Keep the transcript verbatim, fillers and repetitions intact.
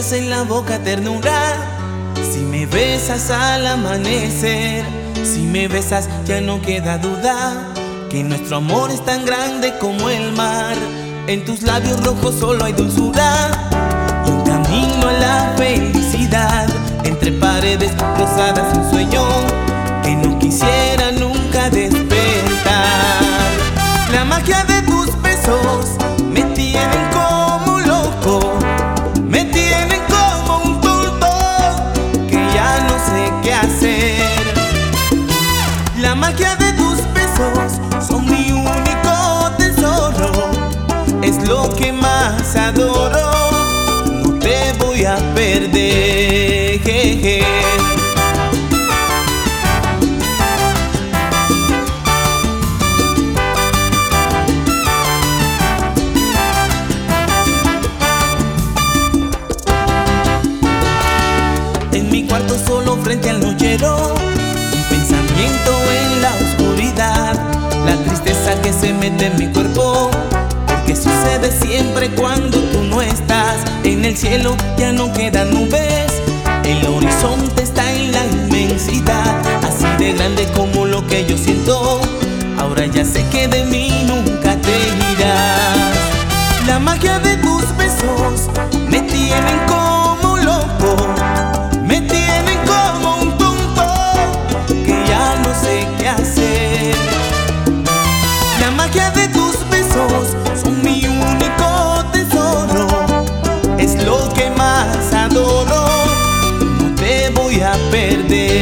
besas en la boca ternura, si me besas al amanecer, si me besas ya no queda duda que nuestro amor es tan grande como el mar. En tus labios rojos solo hay dulzura y un camino a la felicidad. Entre paredes cruzadas un sueño que no quisiera nunca despertar. La magia de tus besos me tienen como loco, me tienen como un tonto que ya no sé qué hacer. La magia de tus besos son mi único tesoro, es lo que más adoro, no te voy a perder. Jeje. En mi cuarto solo frente al nochero, un pensamiento en la oscuridad, la tristeza que se mete en mi cuerpo, porque sucede siempre cuando tú no estás. En el cielo ya no quedan nubes, el horizonte está en la inmensidad, así de grande como lo que yo siento. Ahora ya sé que de mí nunca te irás. La magia de tus besos me tienen como loco, me tienen como un tonto que ya no sé qué hacer. La magia de tus besos son mi único tesoro, es lo que más adoro, no te voy a perder.